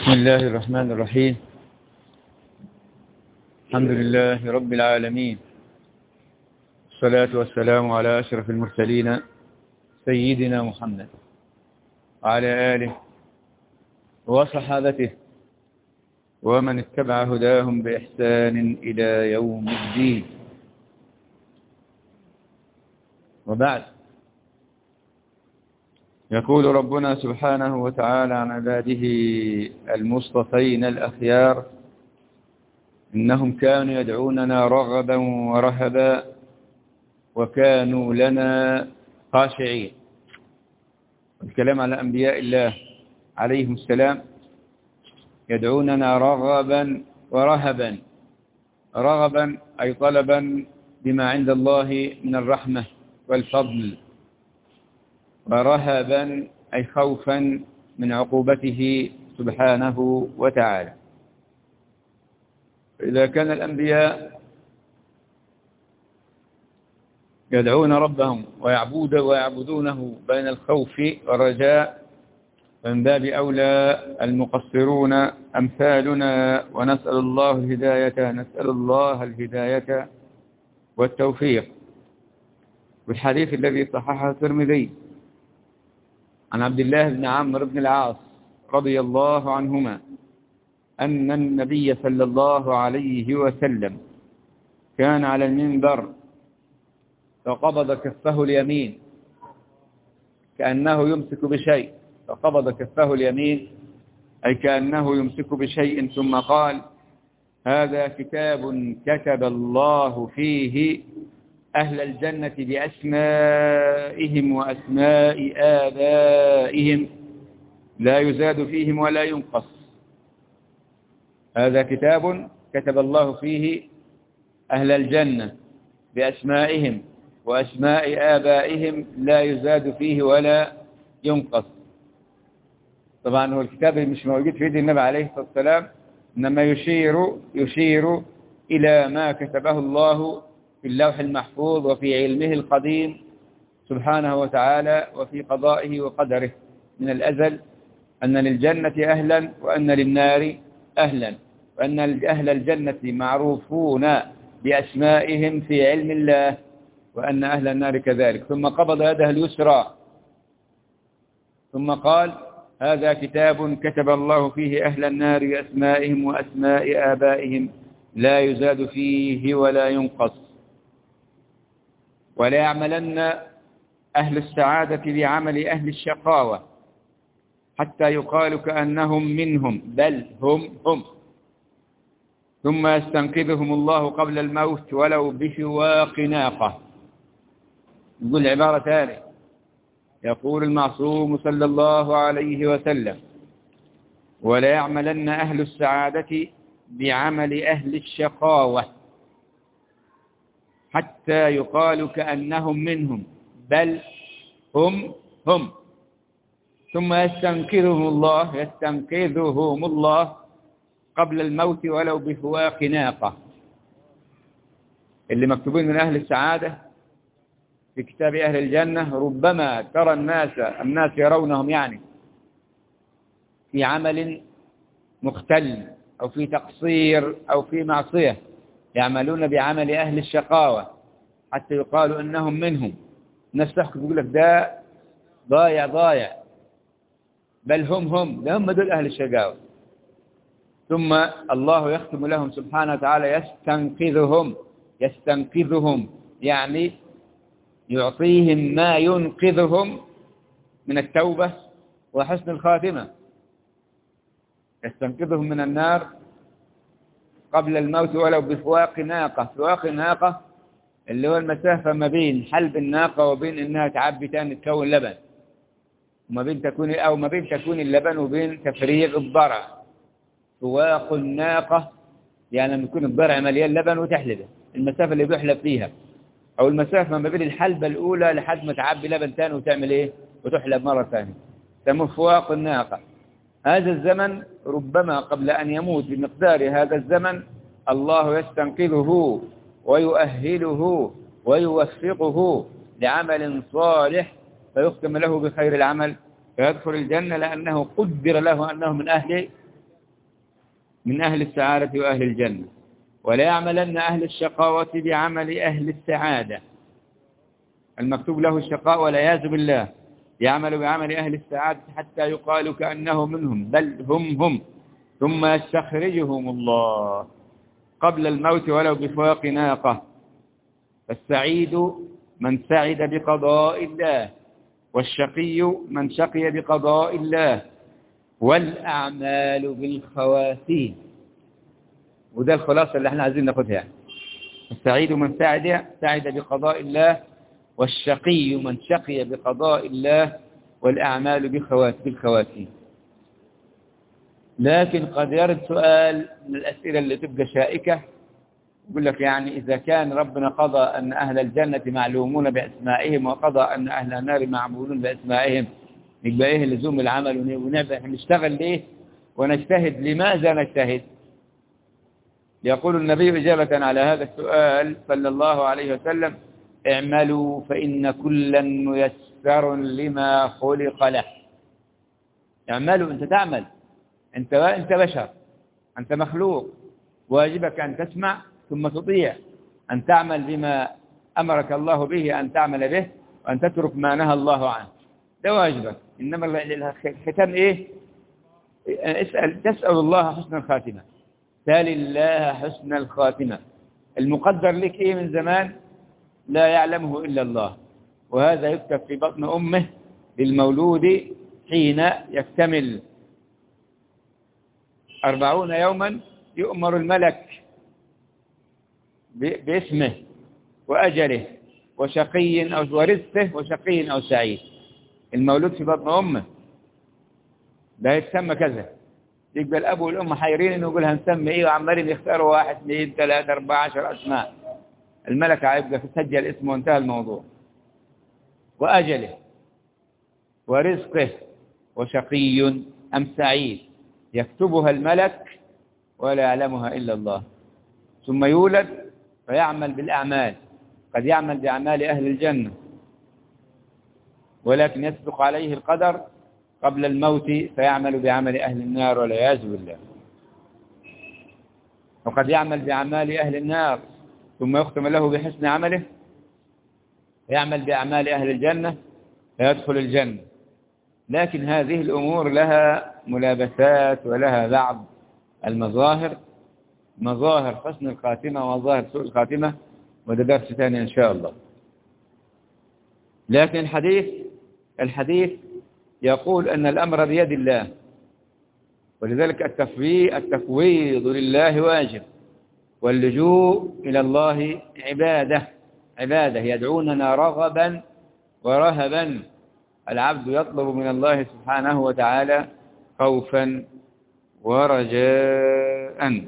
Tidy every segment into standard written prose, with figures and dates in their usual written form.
بسم الله الرحمن الرحيم. الحمد لله رب العالمين، الصلاة والسلام على أشرف المرسلين سيدنا محمد وعلى آله وصحابته ومن اتبع هداهم بإحسان إلى يوم الدين. وبعد، يقول ربنا سبحانه وتعالى عن عباده المصطفين الأخيار: إنهم كانوا يدعوننا رغبا ورهبا وكانوا لنا خاشعين. الكلام على أنبياء الله عليهم السلام، يدعوننا رغبا ورهبا. رغبا أي طلبا بما عند الله من الرحمة والفضل، ورهبا أي خوفا من عقوبته سبحانه وتعالى. إذا كان الأنبياء يدعون ربهم ويعبدونه بين الخوف والرجاء، فمن باب أولى المقصرون أمثالنا، ونسأل الله الهداية والتوفيق. والحديث الذي صححه الترمذي عن عبد الله بن عمرو بن العاص رضي الله عنهما أن النبي صلى الله عليه وسلم كان على المنبر فقبض كفه اليمين كأنه يمسك بشيء، فقبض كفه اليمين أي كأنه يمسك بشيء، ثم قال: هذا كتاب كتب الله فيه أهل الجنة بأسمائهم وأسماء آبائهم لا يزاد فيهم ولا ينقص. هذا كتاب كتب الله فيه أهل الجنة بأسمائهم وأسماء آبائهم لا يزاد فيه ولا ينقص. طبعا هو الكتاب مش موجود في يد النبي عليه الصلاة والسلام، إنما يشير إلى ما كتبه الله في اللوح المحفوظ وفي علمه القديم سبحانه وتعالى، وفي قضائه وقدره من الأزل، أن للجنة أهلا وأن للنار أهلا، وأن أهل الجنة معروفون بأسمائهم في علم الله، وأن أهل النار كذلك. ثم قبض يده اليسرى ثم قال: هذا كتاب كتب الله فيه أهل النار بأسمائهم وأسماء آبائهم لا يزاد فيه ولا ينقص. ولا يعملن أهل السعادة بعمل أهل الشقاوة حتى يقال كأنهم منهم، بل هم. ثم يستنقذهم الله قبل الموت ولو بشواق ناقة. نقول عبارة ثانية، يقول المعصوم صلى الله عليه وسلم: ولا يعملن أهل السعادة بعمل أهل الشقاوة حتى يقال كأنهم منهم، بل هم. ثم يستنقذهم الله قبل الموت ولو بفواق ناقة. اللي مكتوبين من أهل السعادة في كتاب أهل الجنة ربما ترى الناس يرونهم يعني في عمل مختل أو في تقصير أو في معصية، يعملون بعمل أهل الشقاوة حتى يقالوا أنهم منهم. الناس تحكي تقول لك ده ضايع، بل هم دول أهل الشقاوة. ثم الله يختم لهم سبحانه وتعالى يستنقذهم يعني يعطيهم ما ينقذهم من التوبة وحسن الخاتمة. يستنقذهم من النار قبل الموت ولو بفواق ناقة. فواق الناقة اللي هو المسافة ما بين حلب الناقة وبين إنها تعبي تاني تكون لبن، وما بين تكون اللبن وبين تفريغ الضرع. فواق الناقة يعني لما يكون الضرع مليان لبن وتحلبه، المسافة اللي بيحلب فيها، أو المسافة ما بين الحلبة الأولى لحد ما تعبي لبن تاني وتعمل إيه وتحلب مرة ثانية، سموه فواق الناقة. هذا الزمن ربما قبل أن يموت بمقدار هذا الزمن الله يستنقذه ويؤهله ويوفقه لعمل صالح فيختم له بخير العمل فيدخل الجنة، لأنه قدر له أنه من أهل من أهل السعادة وأهل الجنة، ولا يعملن أهل الشقاوة بعمل أهل السعادة. المكتوب له الشقاء والعياذ بالله يعمل بعمل أهل السعادة حتى يقال كأنه منهم، بل هم ثم يستخرجهم الله قبل الموت ولو بفواق ناقة. فالسعيد من سعد بقضاء الله، والشقي من شقي بقضاء الله، والأعمال بالخواتيم. وده الخلاصة اللي احنا عايزين ناخدها يعني. السعيد من سعد بقضاء الله، والشقي من شقي بقضاء الله، والأعمال بالخواتيم. لكن قد يرد سؤال من الأسئلة اللي تبقى شائكة، يقول لك يعني إذا كان ربنا قضى أن أهل الجنة معلومون بأسمائهم وقضى أن أهل النار معمولون بأسمائهم، يبقى إيه لزوم العمل ونشتغل ليه ونجتهد؟ لماذا نجتهد؟ يقول النبي إجابة على هذا السؤال صلى الله عليه وسلم: اعملوا فإن كلا ميسر لما خلق له. اعملوا، أنت تعمل، أنت بشر، أنت مخلوق، واجبك أن تسمع ثم تطيع، أن تعمل بما أمرك الله به أن تعمل به، وأن تترك ما نهى الله عنه، ده واجبك. إنما الختام إيه؟ تسأل الله حسن الخاتمة، سال الله حسن الخاتمة. المقدر لك إيه من زمان لا يعلمه إلا الله، وهذا يكتب في بطن أمه للمولود حين يكتمل 40 يوما، يؤمر الملك باسمه وأجله وشقي أو ورزقه وشقي أو سعيد. المولود في بطن أمه ده يتسمى كذا، يبقى الأب والأم حيرين إنه يقول هنسمي إيه، وعمالين يختاروا 1 2 3 4 10 أسماء. الملك هيبقى سجل اسمه وانتهى الموضوع. وأجله ورزقه وشقي أم سعيد يكتبها الملك ولا يعلمها إلا الله. ثم يولد فيعمل بالأعمال، قد يعمل بأعمال أهل الجنة ولكن يسبق عليه القدر قبل الموت فيعمل بعمل أهل النار والعياذ بالله. وقد يعمل بأعمال أهل النار ثم يختم له بحسن عمله، يعمل بأعمال أهل الجنة فيدخل الجنة. لكن هذه الأمور لها ملابسات ولها بعض المظاهر، مظاهر حسن الخاتمة ومظاهر سوء الخاتمة، وده درس ثاني إن شاء الله. لكن الحديث يقول أن الأمر بيد الله، ولذلك التفويض لله واجب، واللجوء إلى الله عبادة يدعوننا رغبا ورهبا. العبد يطلب من الله سبحانه وتعالى خوفا ورجاء.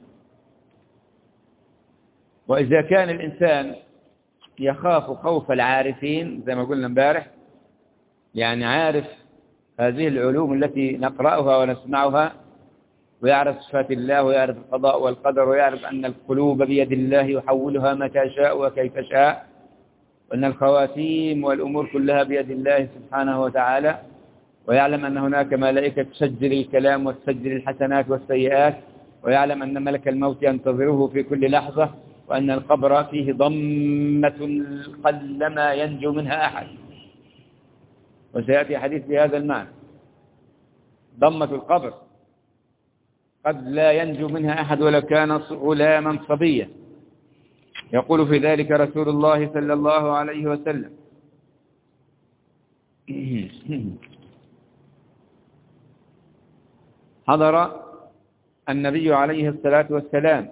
وإذا كان الإنسان يخاف خوف العارفين زي ما قلنا امبارح، يعني عارف هذه العلوم التي نقرأها ونسمعها، ويعرف صفات الله ويعرف القضاء والقدر، ويعرف أن القلوب بيد الله يحولها متى شاء وكيف شاء، وأن الخواتيم والأمور كلها بيد الله سبحانه وتعالى، ويعلم أن هناك ملائكة تسجل الكلام وتسجل الحسنات والسيئات، ويعلم أن ملك الموت ينتظره في كل لحظة، وأن القبر فيه ضمة قلما ينجو منها أحد، وسيأتي حديث بهذا المعنى. ضمة القبر قد لا ينجو منها أحد ولو كان غلاما صبيا. يقول في ذلك رسول الله صلى الله عليه وسلم: حضر النبي عليه الصلاة والسلام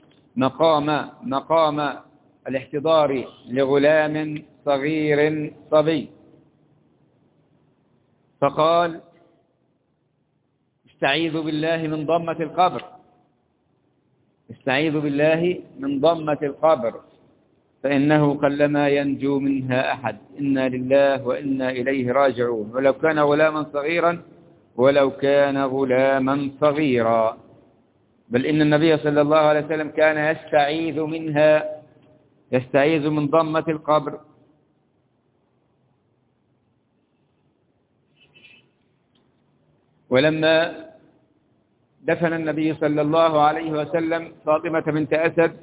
مقام الاحتضار لغلام صغير صبي، فقال: استعيذ بالله من ضمة القبر، استعيذ بالله من ضمة القبر، فإنه قلما ينجو منها أحد، إنا لله وإنا إليه راجعون. ولو كان غلاما صغيرا، بل إن النبي صلى الله عليه وسلم كان يستعيذ من ضمة القبر. ولما دفن النبي صلى الله عليه وسلم فاطمة بنت أسد،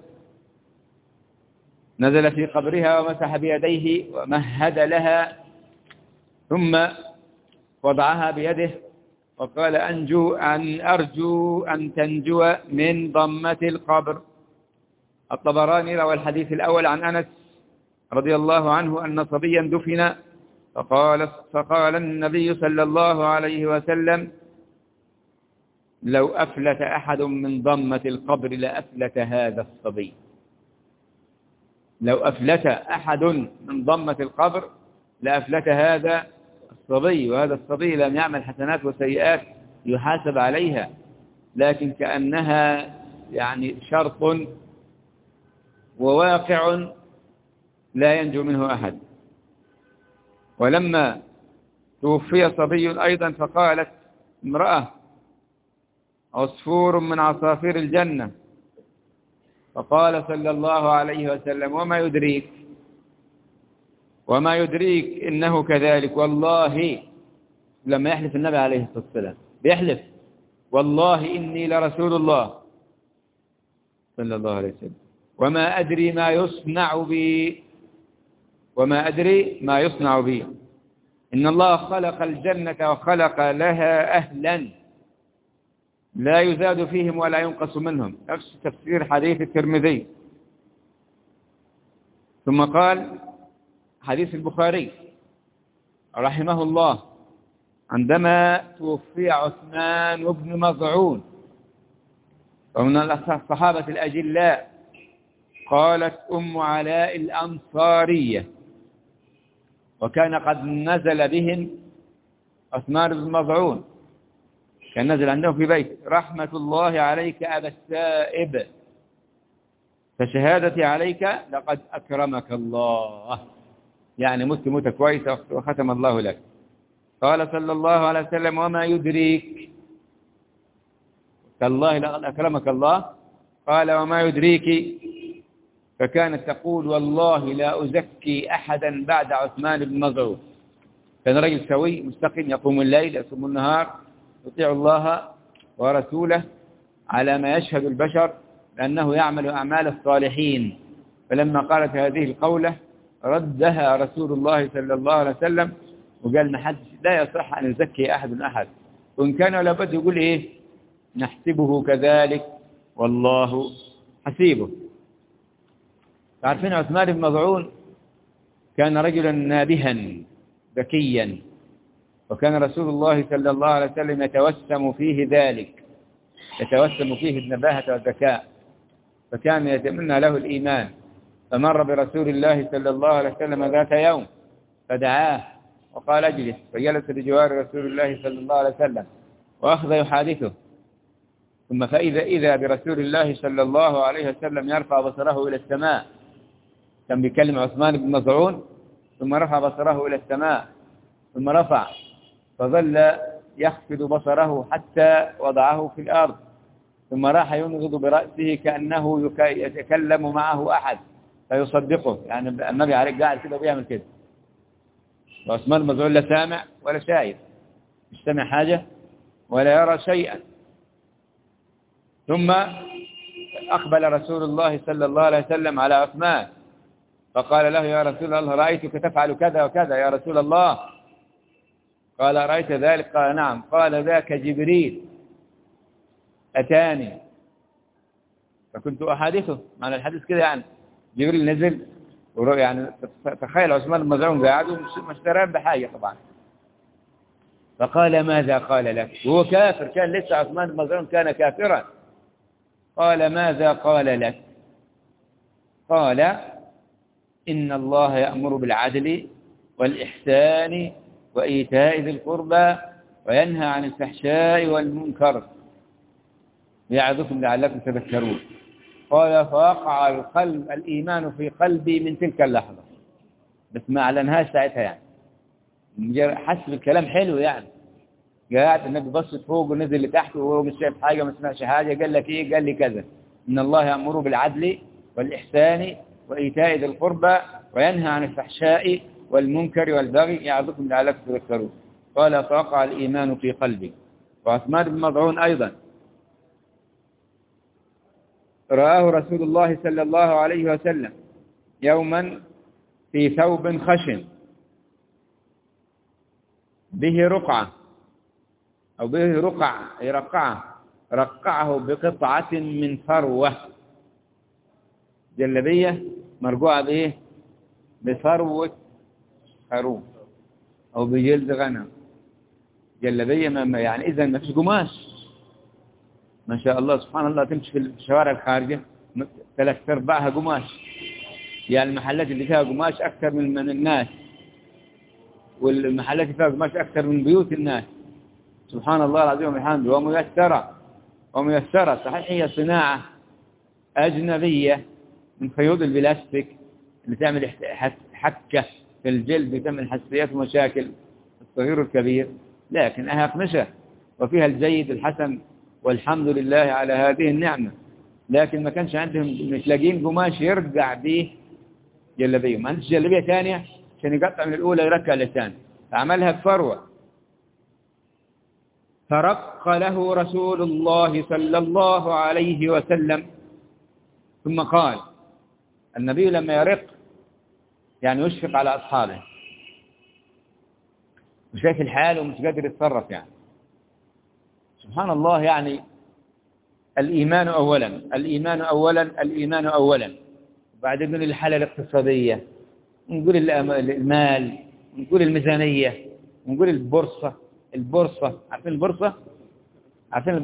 نزل في قبرها ومسح بيديه ومهد لها، ثم وضعها بيده وقال أرجو أن تنجو من ضمة القبر. الطبراني روى الحديث الأول عن أنس رضي الله عنه أن صبيا دفن فقال النبي صلى الله عليه وسلم: لو أفلت أحد من ضمة القبر لأفلت هذا الصبي. لو أفلت أحد من ضمة القبر لأفلت هذا الصبي، وهذا الصبي لم يعمل حسنات وسيئات يحاسب عليها، لكن كأنها يعني شرط وواقع لا ينجو منه أحد. ولما توفي صبي أيضا فقالت امرأة: عصفور من عصافير الجنة. فقال صلى الله عليه وسلم: وما يدريك إنه كذلك. والله، لما يحلف النبي عليه الصلاة والسلام بيحلف: والله إني لرسول الله صلى الله عليه وسلم، وما أدري ما يصنع بي، إن الله خلق الجنة وخلق لها أهلا لا يزاد فيهم ولا ينقص منهم، نفس تفسير حديث الترمذي. ثم قال حديث البخاري رحمه الله: عندما توفي عثمان بن مظعون ومن الصحابة الأجلاء، قالت أم علاء الأنصارية، وكان قد نزل بهم عثمان بن مظعون، كان نزل عندهم في بيت: رحمة الله عليك أبا السائب، فشهادتي عليك لقد أكرمك الله، يعني مت كويسة وختم الله لك. قال صلى الله عليه وسلم: وما يدريك؟ تالله لقد أكرمك الله. قال: وما يدريك؟ فكانت تقول: والله لا أزكي أحدا بعد عثمان بن مظعون. كان رجل سوي مستقيم، يقوم الليل يصوم النهار، يطيع الله ورسوله على ما يشهد البشر لأنه يعمل أعمال الصالحين. فلما قالت هذه القولة ردها رسول الله صلى الله عليه وسلم وقال: لا يصح أن يزكي أحد، وإن كان لابد يقول إيه؟ نحسبه كذلك والله حسيبه. تعرفين عثمان بن مظعون كان رجلا نابها ذكيا، وكان رسول الله صلى الله عليه وسلم يتوسم فيه ذلك، يتوسم فيه النباهة والذكاء، فكان يتمنى له الإيمان. فمر برسول الله صلى الله عليه وسلم ذات يوم فدعاه وقال: اجلس. فجلس بجوار رسول الله صلى الله عليه وسلم وأخذ يحادثه، ثم إذا برسول الله صلى الله عليه وسلم يرفع بصره إلى السماء. كان بيكلم عثمان بن مظعون ثم رفع بصره إلى السماء، ثم رفع فظل يخفض بصره حتى وضعه في الأرض، ثم راح ينغض برأسه كأنه يتكلم معه أحد فيصدقه، يعني النبي عليه قاعد كده بيعمل كده، وعثمان بن مظعون لا سامع ولا شايف، مش سامع حاجة ولا يرى شيئا. ثم أقبل رسول الله صلى الله عليه وسلم على عثمان فقال له: يا رسول الله، رأيتك تفعل كذا وكذا يا رسول الله. قال: رأيت ذلك؟ قال: نعم. قال: ذاك جبريل أتاني فكنت أحادثه. معنى الحديث كده يعني جبريل نزل، يعني تخيل عثمان بن مظعون قاعد مش دران بحاجة طبعا. فقال: ماذا قال لك؟ وهو كافر، كان لسه عثمان بن مظعون كان كافرا. قال: ماذا قال لك؟ قال: إن الله يأمر بالعدل والإحسان وإيتاء ذي القربى وينهى عن الفحشاء والمنكر يعظكم لعلكم تذكرون. قال: فوقع الإيمان في قلبي من تلك اللحظة، بس ما أعلنهاش ساعتها، يعني حسب الكلام حلو، يعني قاعد النبي بص فوق ونزل لتحت وهو مش شايف حاجة، ما سمعش حاجة. قال لك إيه؟ قال لي كذا: إن الله يأمر بالعدل والإحسان وإيتاء ذي القربى وينهى عن الفحشاء والمنكر والبغي يعظكم لعلكم تذكرون. قال: فوقع الإيمان في قلبي. وعثمان بن مظعون أيضا رآه رسول الله صلى الله عليه وسلم يوما في ثوب خشن به رقعة أو به رقعه بقطعة من فروة، جلبية مرقوعة بإيه؟ بفروة خروف أو بجلد غنم، جلبية يعني إذا ما فيش قماش، ما شاء الله سبحان الله. تمشي في الشوارع الخارجة 3/4 قماش، يعني المحلات اللي فيها قماش أكثر من الناس، والمحلات اللي فيها قماش أكثر من بيوت الناس، سبحان الله العظيم وبحمده. وميسرة صحيح، هي صناعة أجنبية من خيوط البلاستيك اللي تعمل حكة في الجلد، بتعمل حساسيات ومشاكل الصغير والكبير، لكنها أقمشة وفيها الجيد الحسن، والحمد لله على هذه النعمة. لكن ما كانش عندهم، مش لاقين قماش يرجع به جلبية، ما عندش جلبية ثانية عشان يقطع من الأولى يركع للثانية، فعملها بفروة. فرق له رسول الله صلى الله عليه وسلم، ثم قال، النبي لما يرق يعني يشفق على أصحابه، مش شايف الحال ومش قادر يتصرف، يعني سبحان الله. يعني الإيمان أولا، وبعدين نقول الحالة الاقتصادية، نقول المال، نقول الميزانية، نقول البورصة. عارفين البورصة؟ عارفين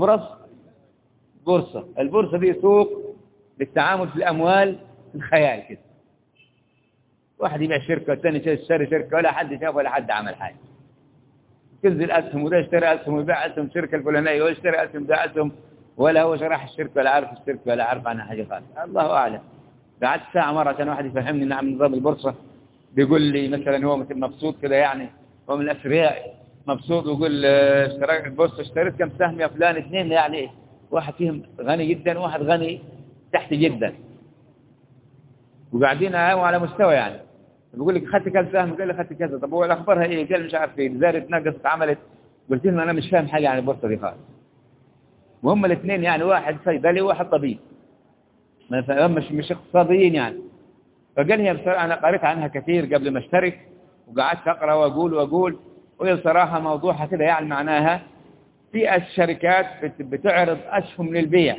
البورصة دي سوق للتعامل في الأموال في الخيال كده، واحد يبيع شركة والثاني يشتري شركة، ولا حد شاف ولا حد عمل حاجة، تنزل أسهم وده يشتري أسهم ويبيع أسهم الشركة الفلانية، ويشتري أسهم ده أسهم، ولا هو شرح الشركة ولا عارف الشركة ولا عارف عنها حاجة خالص، الله أعلم. قعدت ساعة مرة عشان واحد يفهمني نعم نظام البورصة، بيقول لي مثلا هو مبسوط كده، يعني هو من الأثرياء مبسوط، ويقول اشتريت البورصة، اشتريت كم سهم يا فلان؟ 2، يعني واحد فيهم غني جدا وواحد غني تحت جدا، وقاعدين على مستوى يعني. بيقول لك خدت كم سهم؟ قال لي خدت كذا. طب هو الاخبارها ايه؟ قال مش عارف ايه، زادت نقصت عملت. قلت له انا مش فاهم حاجه عن البورصه دي خالص، وهم الاثنين يعني واحد صيدلي وواحد طبيب، ما مش اقتصاديين يعني. فقال لي بصراحه انا قريت عنها كثير قبل ما اشترك، وقعدت اقرا واقول وهي بصراحه موضوعها كده، يعني معناها في الشركات بتعرض اسهم للبيع،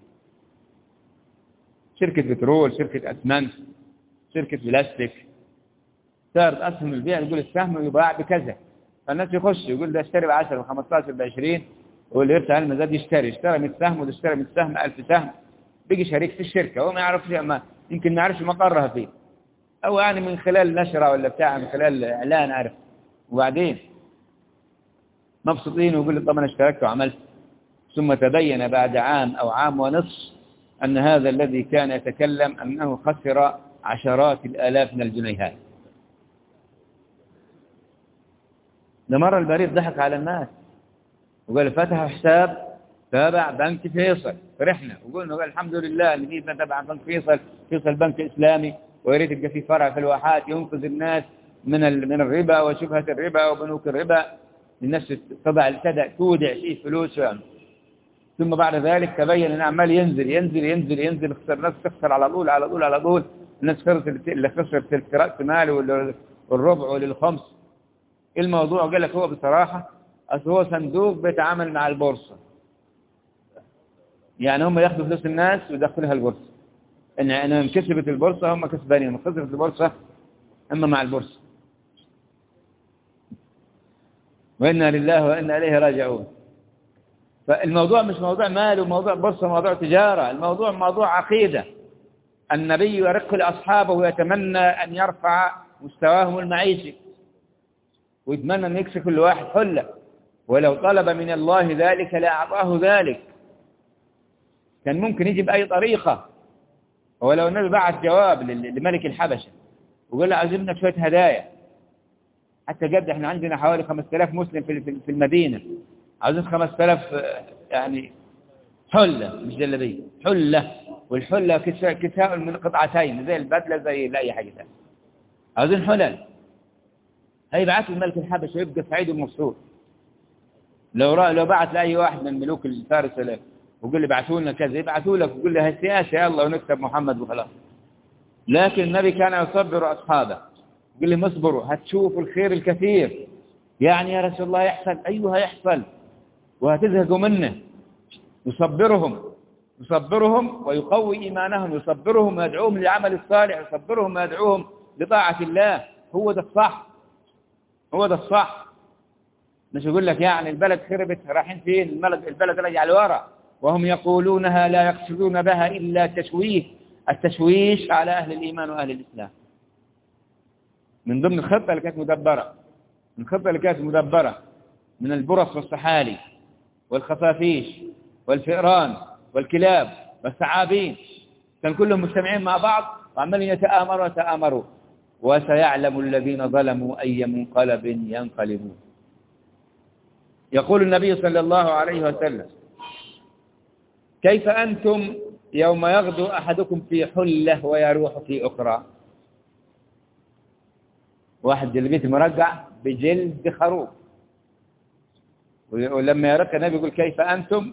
شركه بترول، شركه اسمنت، شركه بلاستيك، تعرض اسهم للبيع، يقول السهم يباع بكذا، فالناس يخش يقول ده اشتري ب10 ب15 ب20، واللي يرفع المزاد اشترى 100 سهم، وده اشترى 100 سهم 1000 سهم، بيجي شريك في الشركه، هو ما يعرفش، يمكن ما يعرفش مقرها فيه، او يعني من خلال نشره ولا بتاع، من خلال اعلان عارف، وبعدين مبسوطين ويقول لي طب انا اشتركت وعملت. ثم تبين بعد عام او عام ونصف ان هذا الذي كان يتكلم انه خسر عشرات الالاف من الجنيهات. ده مرة البريد ضحك على الناس وقال فتحوا حساب تابع بنك فيصل، فرحنا وقلنا قال الحمد لله اللي فيه تابع بنك فيصل بنك إسلامي، ويريد يبقى فيه فرع في الواحات ينقذ الناس من الربا وشبهة الربا وبنوك الربا، الناس تودع فيه فلوس يعني. ثم بعد ذلك تبين ان عمال ينزل، خسر الناس، تخسر على طول، الناس خسرت، اللي خسرت تلك رأس ماله والربع والخمس. الموضوع قال لك هو بصراحة أصل هو صندوق بيتعامل مع البورصة، يعني هم ياخدوا فلوس الناس ويدخلها البورصة، إن كسبت البورصة هم كسبانين، خسرت البورصة أما مع البورصة. وإنا لله وإنا إليه راجعون. فالموضوع مش موضوع مال وموضوع بورصة، موضوع تجارة، الموضوع موضوع عقيدة. النبي يرق لأصحابه ويتمنى أن يرفع مستواهم المعيشي، ويتمنى أن يكسي كل واحد حلة، ولو طلب من الله ذلك لأعطاه ذلك، كان ممكن يجي بأي طريقة. ولو النبي بعث جواب لملك الحبشة وقال له عزمنا شوية هدايا، حتى قد احنا عندنا حوالي 5000 مسلم في المدينة، عاوزين 5000 يعني حلة، مش جلبية، حلة، والحلة كساء من قطعتين زي البدلة زي أي حاجة ثانيه، عاوزين حلل. هيبعث الملك الحبشة ويبقى سعيد ومبسوط. لو بعث لأي واحد من ملوك الفارس وقل لي ابعثوا لنا كذا، يبعثوا لك وقل لي هالسياسة يلا ونكتب محمد وخلاص. لكن النبي كان يصبر أصحابه، يقول لهم اصبروا هتشوفوا الخير الكثير. يعني يا رسول الله يحصل، أيها يحصل وهتزهقوا منه. يصبرهم ويقوي إيمانهم، يصبرهم ويدعوهم للعمل الصالح، يصبرهم ويدعوهم لطاعة الله. هو ده الصح، هو ده الصح. مش يقول لك يعني البلد خربت رايحين فين، البلد رجع لورا، وهم يقولونها لا يقصدون بها إلا التشويش على أهل الإيمان وأهل الإسلام. من ضمن الخطة اللي كانت مدبرة من البرص والسحالي والخفافيش والفئران والكلاب والثعابين، كان كلهم مجتمعين مع بعض وعمالين يتآمروا. وسيعلم الذين ظلموا أي منقلب ينقلبون. يقول النبي صلى الله عليه وسلم: كيف أنتم يوم يغدو أحدكم في حلة ويروح في أخرى. واحد جلبيته مرقع بجلد خروف، ولما يرك النبي يقول كيف أنتم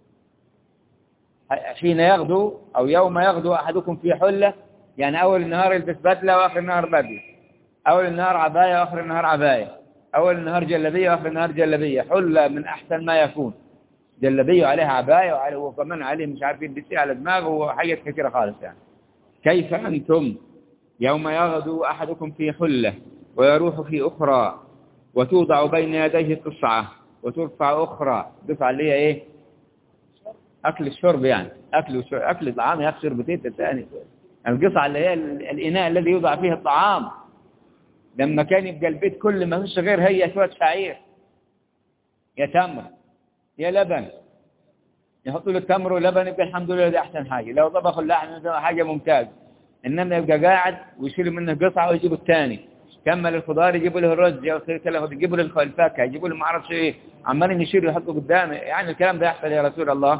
حين يغدو أو يوم يغدو أحدكم في حلة، يعني أول النهار يلبس بدلة وآخر النهار بدلة، أول النهار عباية وآخر النهار عباية، أول النهار جلبية وآخر النهار جلبية. حلة من أحسن ما يكون، جلبية وعليها عباية وكمان عليه مش عارفين بيسي على دماغه وحاجات كثيرة خالص. يعني كيف أنتم يوم يغدو أحدكم في حلة ويروح في أخرى وتوضع بين يديه قصعة وترفع أخرى. قصعة اللي هي إيه؟ أكل الشرب، يعني أكل الطعام يا أخي شربتين الثاني. القصعة اللي هي الإناء الذي يوضع فيه الطعام. لما كان يبقى البيت كل ما فيش غير هي شوية شعير يا تمر يا لبن، يحطوا له التمر واللبن، يبقى الحمد لله ده أحسن حاجة. لو طبخوا اللحم حاجة ممتاز. إنما يبقى قاعد ويشيلوا منه قطعة ويجيبوا الثاني، كمل الخضار يجيبوا له الرز، يجيبوا له الفاكهة، يجيبوا له ما أعرفش إيه، عمالين يشيلوا يحطوا قدامه. يعني الكلام ده يحصل يا رسول الله؟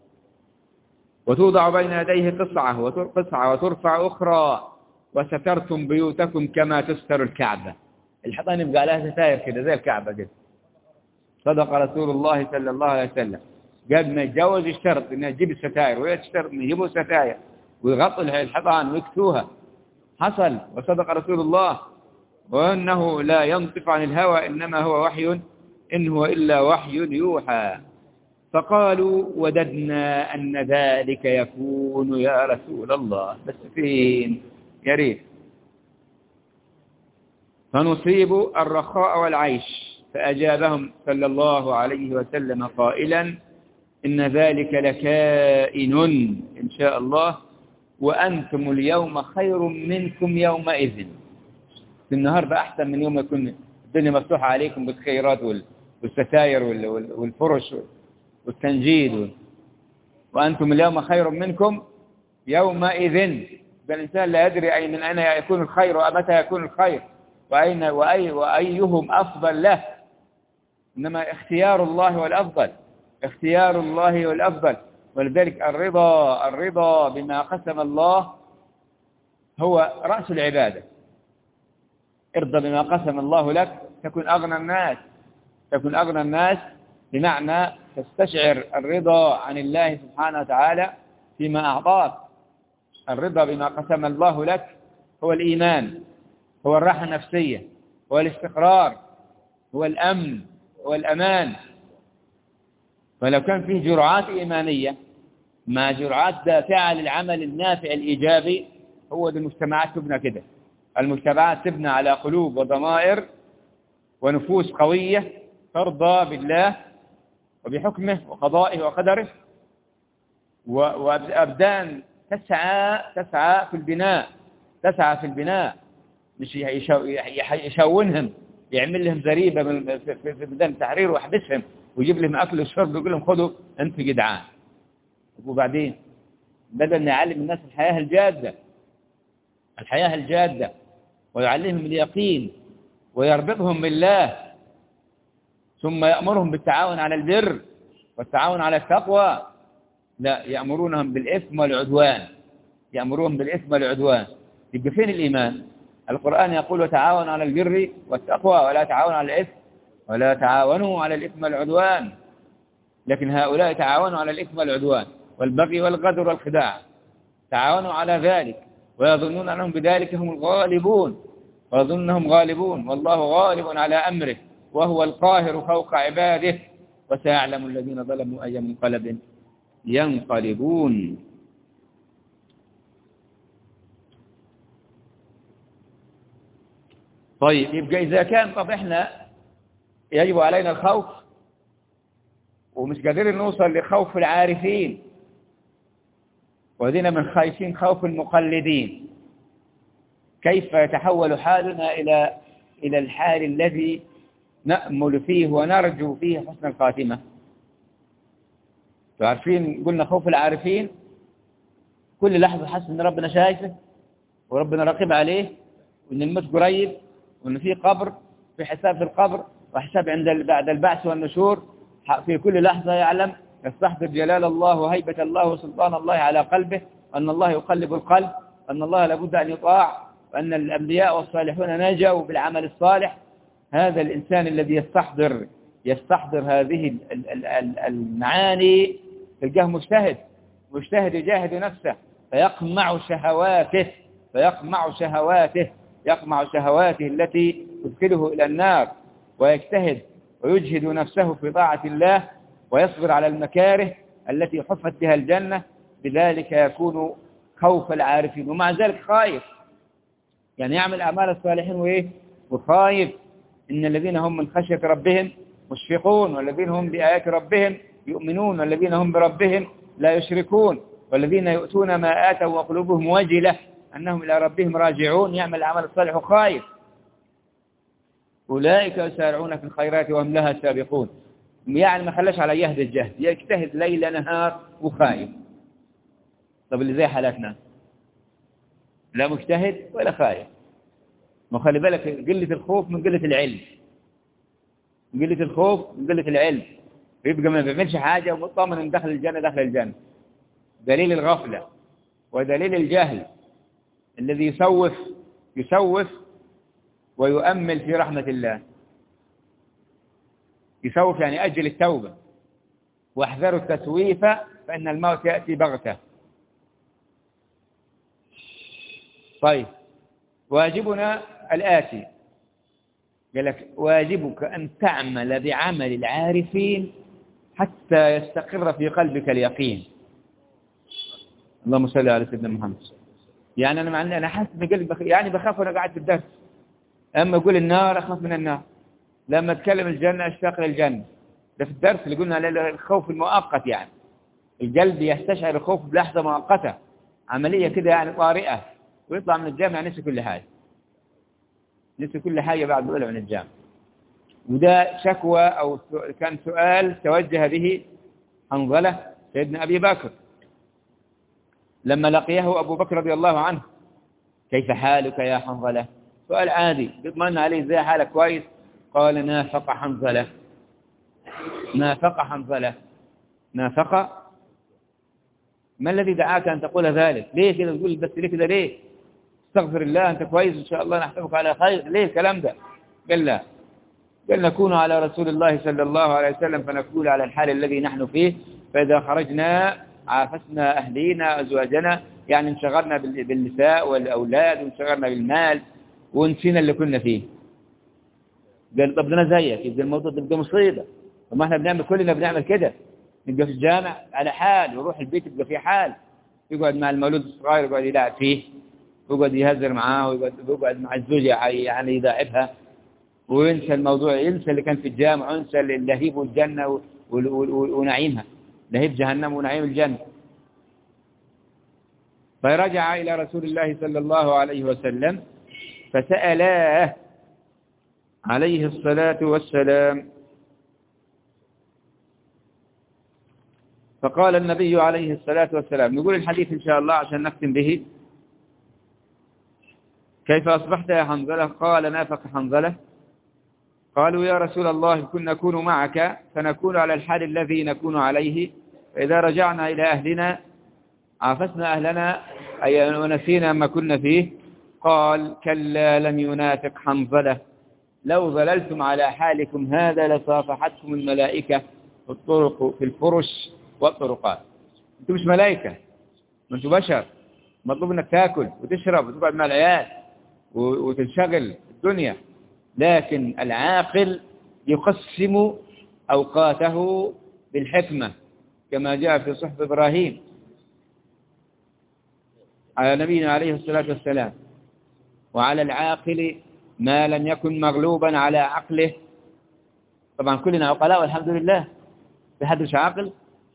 وتوضع بين يديه قصعة وترفع أخرى وسترتم بيوتكم كما تستر الكعبة. الحيطان يبقى لها ستاير كده زي الكعبة كده. صدق رسول الله صلى الله عليه وسلم. قد ما يتجوز يشترط انه يجيب الستاير، ويشترط انه يجيبوا الستاير ويغطوا الحيطان ويكسوها. حصل وصدق رسول الله، وأنه لا ينطق عن الهوى إنما هو وحي إن هو إلا وحي يوحى. فقالوا وددنا أن ذلك يكون يا رسول الله، بس فين يا ريت. فنصيب الرخاء والعيش. فأجابهم صلى الله عليه وسلم قائلا: إن ذلك لكائن إن شاء الله، وأنتم اليوم خير منكم يومئذ. النهاردة أحسن من يوم يكون الدنيا مفتوحة عليكم بالخيرات والستاير والفرش والتنجيد. وأنتم اليوم خير منكم يومئذ. الإنسان لا يدري أي من أين يكون الخير ومتى يكون الخير وأيهم أفضل له. إنما اختيار الله والأفضل، اختيار الله والأفضل. ولذلك الرضا بما قسم الله هو رأس العبادة. ارضى بما قسم الله لك تكون أغنى الناس، بمعنى تستشعر الرضا عن الله سبحانه وتعالى فيما أعطاك. الرضا بما قسم الله لك هو الإيمان، هو الراحة النفسية، هو الاستقرار، هو الأمن، هو الأمان. ولو كان فيه جرعات إيمانية مع جرعات دافعة للعمل النافع الإيجابي، هو دي المجتمعات تبنى كده. المجتمعات تبنى على قلوب وضمائر ونفوس قوية ترضى بالله وبحكمه وقضائه وقدره، وأبدان تسعى في البناء، مش يشونهم، يعمل لهم زريبة في بدن التحرير ويحبسهم ويجيب لهم أكل وشرب ويقول لهم خذوا أنتوا جدعان. وبعدين بدل ما يعلم الناس الحياة الجادة ويعلمهم اليقين ويربطهم بالله، ثم يأمرهم بالتعاون على البر والتعاون على التقوى. لا، يأمرونهم بالإثم والعدوان. يبقى فين الإيمان؟ القرآن يقول وتعاون على البر والتقوى ولا تعاون على الإثم ولا تعاونوا على الإثم والعدوان. لكن هؤلاء تعاونوا على الإثم والعدوان والبغي والغدر والخداع، تعاونوا على ذلك ويظنون أنهم بذلك هم الغالبون، ويظنهم غالبون والله غالب على أمره وهو القاهر فوق عباده، وسيعلم الذين ظلموا أي منقلب ينقلبون. طيب يبقى إذا كان طب إحنا يجب علينا الخوف ومش قادرين نوصل لخوف العارفين، وذين من خايفين خوف المقلدين، كيف يتحول حالنا إلى الحال الذي نأمل فيه ونرجو فيه حسن الخاتمة؟ تعرفين قلنا خوف العارفين كل لحظة حس إن ربنا شايفه وربنا راقب عليه وإن الموت قريب وإن في قبر، في حساب في القبر وحساب بعد البعث والنشور. في كل لحظة يعلم يستحضر جلال الله وهيبة الله وسلطان الله على قلبه، أن الله يقلب القلب، أن الله لابد أن يطاع، وأن الأنبياء والصالحون نجوا بالعمل الصالح. هذا الإنسان الذي يستحضر هذه المعاني تلقاه مجتهد يجاهد نفسه فيقمع شهواته التي تدخله إلى النار، ويجتهد ويجهد نفسه في طاعة الله ويصبر على المكاره التي حفت بها الجنة. بذلك يكون خوف العارفين، ومع ذلك خايف، يعني يعمل أعمال الصالحين وخايف. إن الذين هم من خشية ربهم مشفقون، والذين هم بآيات ربهم يؤمنون، والذين هم بربهم لا يشركون، والذين يؤتون ما آتوا وقلوبهم وجلة أنهم إلى ربهم راجعون. يعمل العمل الصالح وخايف. أولئك يسارعون في الخيرات وهم لها سابقون. يعني ما خلاش على الجهد، يجتهد ليل نهار وخايف. طب اللي زي حالاتنا لا مجتهد ولا خايف، ما خلي بالك قلة الخوف من قلة العلم، يبقى ما بيعملش حاجة ومطمن ان دخل الجنة. دليل الغفلة ودليل الجهل الذي يسوف ويؤمل في رحمة الله. يسوف يعني أجل التوبة، واحذروا التسويف فإن الموت يأتي بغتة. طيب واجبنا الآتي، قال لك واجبك أن تعمل بعمل العارفين حتى يستقر في قلبك اليقين. اللهم صل على سيدنا محمد. يعني أنا حاسس بقلبي يعني بخاف وأنا قاعد في الدرس، أما أقول النار أخاف من النار، لما أتكلم الجنة أشتاق للجنة. ده في الدرس اللي قلنا عليه الخوف المؤقت، يعني القلب يستشعر الخوف بلحظة مؤقتة، عملية كده يعني طارئة، ويطلع من الجامعة نسي كل حاجة بعد ما طلع من الجامعة. وده شكوى أو كان سؤال توجه به حنظلة سيدنا أبي بكر لما لقيه أبو بكر رضي الله عنه: كيف حالك يا حنظلة؟ سؤال عادي يطمئن عليه، زي حالك كويس؟ قال: نافق حنظلة. ما الذي دعاك أن تقول ذلك؟ ليه كده تقول بس ليه كده؟ ليه؟ استغفر الله، أنت كويس إن شاء الله، نحسبك على خير. ليه الكلام ده؟ قال لا، قال نكون على رسول الله صلى الله عليه وسلم فنكون على الحال الذي نحن فيه، فإذا خرجنا عافسنا أهلينا أزواجنا، يعني انشغلنا بالنساء والأولاد وانشغلنا بالمال ونسينا اللي كنا فيه. قال طب أنا زيك، يبقى الموضوع تبقى مصيبة. وما احنا كلنا بنعمل كده، نبقى في الجامع على حال ويروح البيت يبقى في حال، يقعد مع المولود الصغير يقعد يلعب فيه ويقعد يهزر معاه ويقعد مع الزوجة يعني يداعبها، وينسى الموضوع، ينسى اللي كان في الجامع، وينسى اللهيب والجنة ونعيمها، لهيب جهنم ونعيم الجنة. فرجع إلى رسول الله صلى الله عليه وسلم فسألاه عليه الصلاة والسلام، فقال النبي عليه الصلاة والسلام، نقول الحديث إن شاء الله عشان نختم به: كيف أصبحت يا حنظلة؟ قال: نافق حنظلة. قالوا: يا رسول الله كنا نكون معك فنكون على الحال الذي نكون عليه، فإذا رجعنا إلى أهلنا عافسنا أهلنا أي ونسينا ما كنا فيه. قال: كلا لم ينافق حنظلة، لو ظللتم على حالكم هذا لصافحتكم الملائكة الطرق في الفرش والطرقات. أنتم مش ملائكة، ما أنتم بشر، مطلوب أنك تأكل وتشرب وتقعد مع العيال وتنشغل الدنيا. لكن العاقل يقسم أوقاته بالحكمة كما جاء في صحف إبراهيم على نبينا عليه الصلاة والسلام. وعلى العاقل ما لم يكن مغلوبا على عقله. طبعا كلنا عقلاء والحمد لله، في حد مش عاقل؟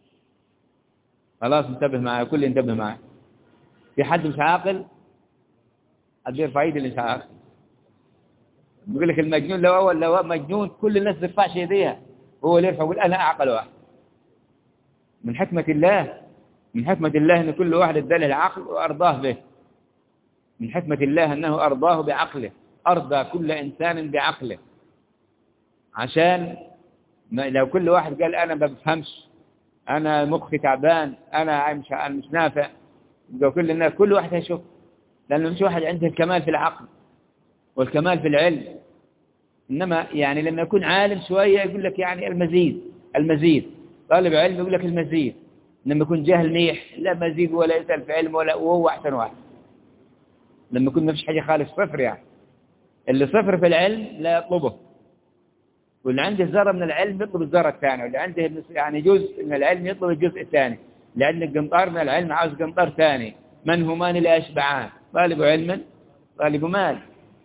خلاص انتبه معي، كل انتبه معي. في حد مش عاقل؟ حد يرفع ايده اللي مش عاقل. بيقول لك المجنون لو مجنون كل الناس ما ترفعش ايديها، هو اللي يرفع يقول انا اعقل واحد. من حكمة الله، من حكمة الله ان كل واحد اداله العقل وارضاه به. من حكمة الله انه ارضاه بعقله، ارضى كل انسان بعقله. عشان لو كل واحد قال انا ما بفهمش، انا مخي تعبان، انا مش نافع، يبقى كل الناس كل واحد هيشوف. لانه مش واحد عنده الكمال في العقل والكمال في العلم. انما يعني لما يكون عالم شويه يقول لك يعني المزيد، طالب علم يقول لك المزيد. لما يكون جاهل ميح لا مزيد ولا يسأل في علم وهو احسن واحد. لما يكون ما فيش حاجه خالص صفر، يعني اللي صفر في العلم لا يطلبه، واللي عنده ذره من العلم يطلب الذره الثانيه، واللي عنده يعني جزء من العلم يطلب الجزء الثاني، اللي عنده قنطار من العلم عاوز قنطار ثاني. من همان لا يشبعان، طالب علم طالب مال.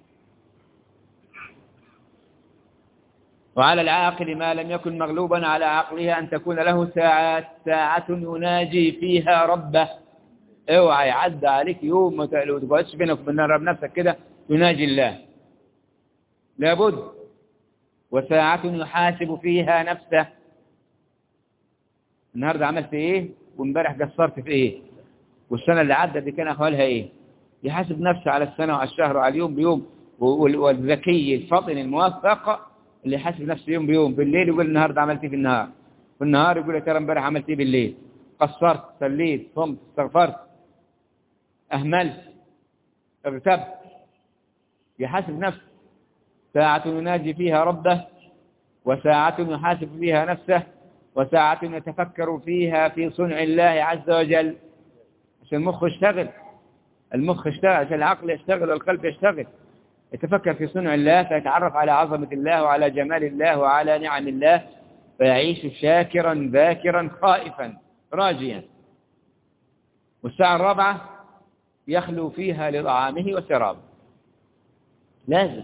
وعلى العاقل ما لم يكن مغلوبا على عقله أن تكون له ساعة يناجي فيها ربه. اوعى يعدى عليك يوم ما تقعدش بينك وبين رب نفسك كده تناجي الله، لابد. وساعة يحاسب فيها نفسه. النهارده عملت ايه، وامبارح قصرت في ايه، والسنة اللي عدت دي كان احوالها ايه. يحاسب نفسه على السنة وعلى الشهر وعلى اليوم بيوم. والذكي الفطن الموفق اللي يحاسب نفسه يوم بيوم. بالليل يقول النهارده عملت ايه في النهار، والنهار يقول يا ترى امبارح عملت ايه بالليل، قصرت، صليت، صمت، استغفرت، اهملت، ارتبت. يحاسب نفسه. ساعة يناجي فيها ربه، وساعة يحاسب فيها نفسه، وساعة يتفكر فيها في صنع الله عز وجل. عشان المخ يشتغل، المخ يشتغل عشان العقل يشتغل والقلب يشتغل. يتفكر في صنع الله فيتعرف على عظمة الله وعلى جمال الله وعلى نعم الله، فيعيش شاكرا ذاكرا خائفا راجيا. والساعة الرابعة يخلو فيها لطعامه وشرابه. لازم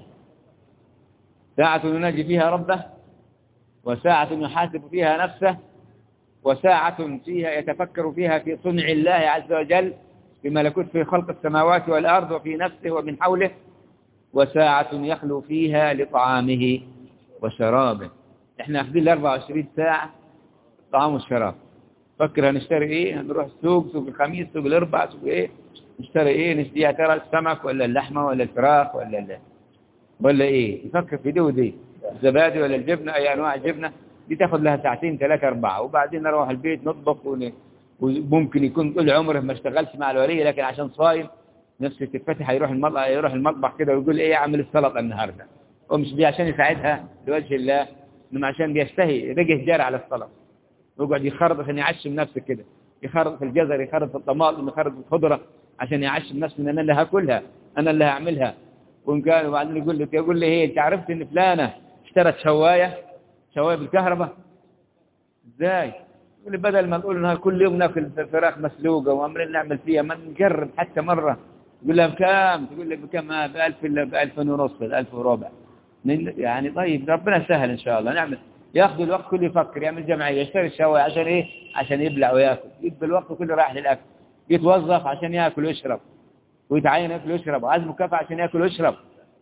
ساعة يناجي فيها ربه، وساعة يحاسب فيها نفسه، وساعة فيها يتفكر فيها في صنع الله عز وجل بملكوت في خلق السماوات والأرض وفي نفسه ومن حوله، وساعة يخلو فيها لطعامه وشرابه. احنا اخذين 24 ساعة طعام والشراب. فكر هنشتري ايه، هنروح السوق، سوق الخميس، سوق الاربع، سوق ايه، نشتري ايه، نشتري ترى السمك ولا اللحمة ولا الفراخ ولا ايه. يفكر في دي ودي، الزبادي ولا الجبنة، اي انواع الجبنة دي تاخذ لها ساعتين 3 4، وبعدين نروح البيت نطبخ وممكن يكون طول عمره ما اشتغلش مع الولية، لكن عشان صايم نفسه تتفتح يروح المطبخ كده ويقول ايه اعمل السلطه النهارده، ومش دي عشان يساعدها لوجه الله، انما عشان بيشتهي رجه جار على السلطه، ويقعد يخرط عشان يعشم نفسه كده، يخرط في الجزر، يخرط في الطماطم، يخرط في الخضره عشان يعشم نفسه ان انا اللي هاكلها، انا اللي هعملها. وان كان وبعدين يقول لي هي انت عرفت ان فلانه اشترت شوايه بالكهرباء ازاي؟ يقول لي بدل ما نقول انها كل يوم ناكل فراخ مسلوقه وعمالين نعمل فيها، ما نجرب حتى مره. يقول لها بكام؟ تقول لك بكام؟ ب1000 إلا ب1000 ونص، 1000 وربع. يعني طيب ربنا سهل إن شاء الله نعمل. ياخذ الوقت كله يفكر، يعمل جمعية، يشتري الشواية عشان إيه؟ عشان يبلع وياكل. يبقى الوقت كله رايح للأكل. يتوظف عشان ياكل ويشرب، ويتعين ياكل ويشرب، وعايز مكافأة عشان ياكل ويشرب.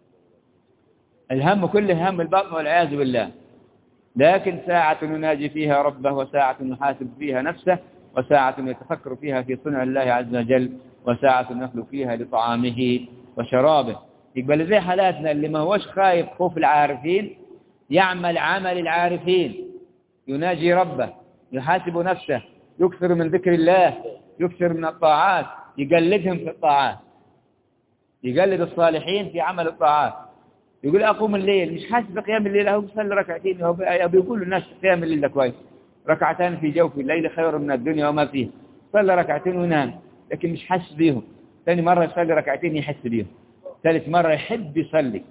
الهم كله هم البطن والعياذ بالله. لكن ساعة يناجي فيها ربه، وساعة يحاسب فيها نفسه، وساعة يتفكر فيها في صنع الله عز وجل، وساعة يخلو فيها لطعامه وشرابه. يقبل زي حالاتنا اللي ما هوش خايف خوف العارفين، يعمل عمل العارفين، يناجي ربه، يحاسب نفسه، يكثر من ذكر الله، يكثر من الطاعات، يقلدهم في الطاعات، يقلد الصالحين في عمل الطاعات. يقول أقوم الليل، مش حاسس بقيام الليل، هو بيصلي ركعتين، هو بيقول للناس قيام الليل ده كويس، ركعتان في جوف الليل خير من الدنيا وما فيه. صلى ركعتين ونام لكن مش حاسس بيهم. ثاني مرة يصلي ركعتين يحس بيهم. ثالث مرة يحب يصلي.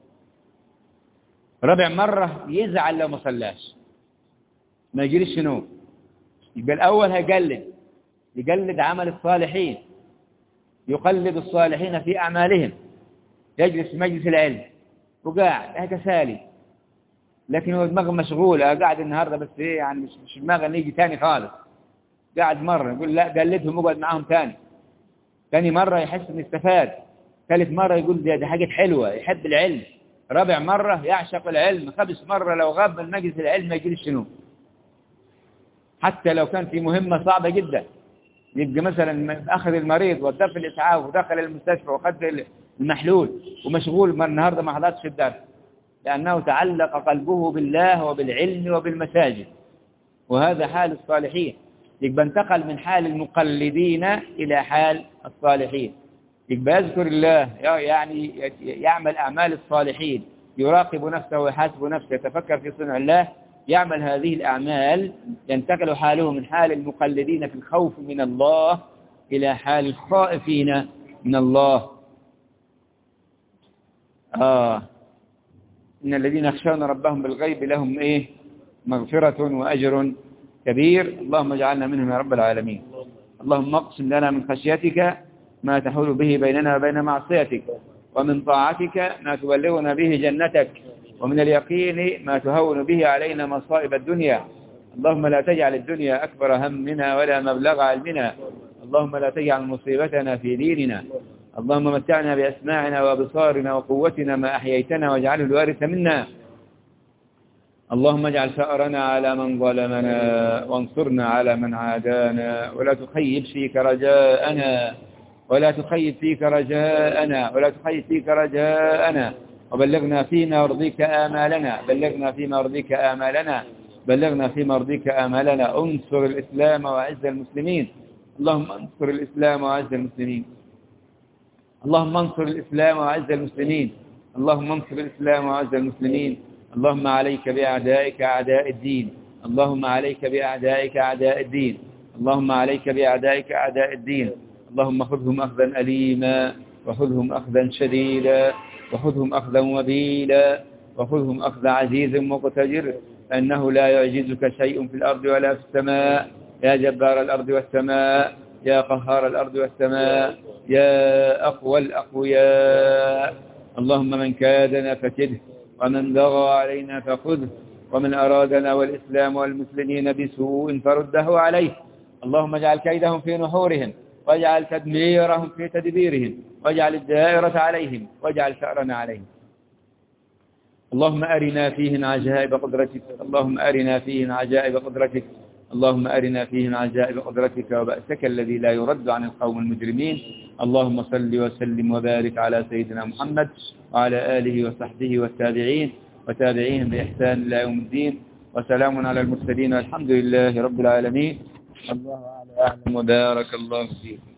رابع مرة يزعل لو ما صلاش، ما يجيلش نوم. يبقى الأول يقلد عمل الصالحين، يقلد الصالحين في أعمالهم، يجلس في مجلس العلم وقاعد كسالي، لكن هو دماغه مشغول، قاعد النهاردة بس ايه يعني مش دماغه نيجي تاني خالص. قاعد مرة يقول لا قلدهم وقعد معاهم تاني مرة يحس انه استفاد. ثالث مرة يقول دي حاجة حلوة، يحب العلم. رابع مرة يعشق العلم. خامس مرة لو غاب من مجلس العلم ما يجيلش نوم، حتى لو كان في مهمة صعبة جدا. يبقى مثلا أخذ المريض وداه في الإسعاف ودخل المستشفى وأخذ المحلول ومشغول النهاردة ما حضرتش الدرس، لأنه تعلق قلبه بالله وبالعلم وبالمساجد. وهذا حال الصالحين. يبقى انتقل من حال المقلدين إلى حال الصالحين. يبقى يذكر الله، يعني يعمل أعمال الصالحين، يراقب نفسه ويحاسب نفسه، يتفكر في صنع الله، يعمل هذه الأعمال، ينتقل حاله من حال المقلدين في الخوف من الله إلى حال الخائفين من الله. إن الذين يخشون ربهم بالغيب لهم مغفرة وأجر كبير. اللهم اجعلنا منهم يا رب العالمين. اللهم اقسم لنا من خشيتك ما تحول به بيننا وبين معصيتك، ومن طاعتك ما تبلغنا به جنتك، ومن اليقين ما تهون به علينا مصائب الدنيا. اللهم لا تجعل الدنيا أكبر همنا ولا مبلغ علمنا. اللهم لا تجعل مصيبتنا في ديننا. اللهم متعنا بأسماعنا وأبصارنا وقوتنا ما أحييتنا واجعله الوارث منا. اللهم اجعل ثأرنا على من ظلمنا وانصرنا على من عادانا، ولا تخيب فيك رجاءنا وبلغنا فيما يرضيك آمالنا. انصر الإسلام وأعز المسلمين. اللهم انصر الإسلام وأعز المسلمين. اللهم عليك بأعدائك أعداء الدين. اللهم خذهم أخذا أليما، وخذهم أخذا شديدا، وخذهم أخذا وبيلا، وخذهم أخذ عزيز مقتدر، فإنه لا يعجزك شيء في الأرض ولا في السماء. يا جبار الأرض والسماء، يا قهار الأرض والسماء، يا أقوى الأقوياء. اللهم من كادنا فكده، ومن بغى علينا فخذه، ومن أرادنا والإسلام والمسلمين بسوء فرده عليه. اللهم اجعل كيدهم في نحورهم، واجعل تدميرهم في تدبيرهم، واجعل الدائرة عليهم، واجعل ثأرنا عليهم. اللهم أرنا فيهن عجائب قدرتك، وبأسك الذي لا يرد عن القوم المجرمين. اللهم صل وسلم وبارك على سيدنا محمد وعلى آله وصحبه والتابعين وتابعيهم بإحسان إلى يوم الدين. وسلام على المرسلين والحمد لله رب العالمين. الله أعلم وبارك الله فيكم.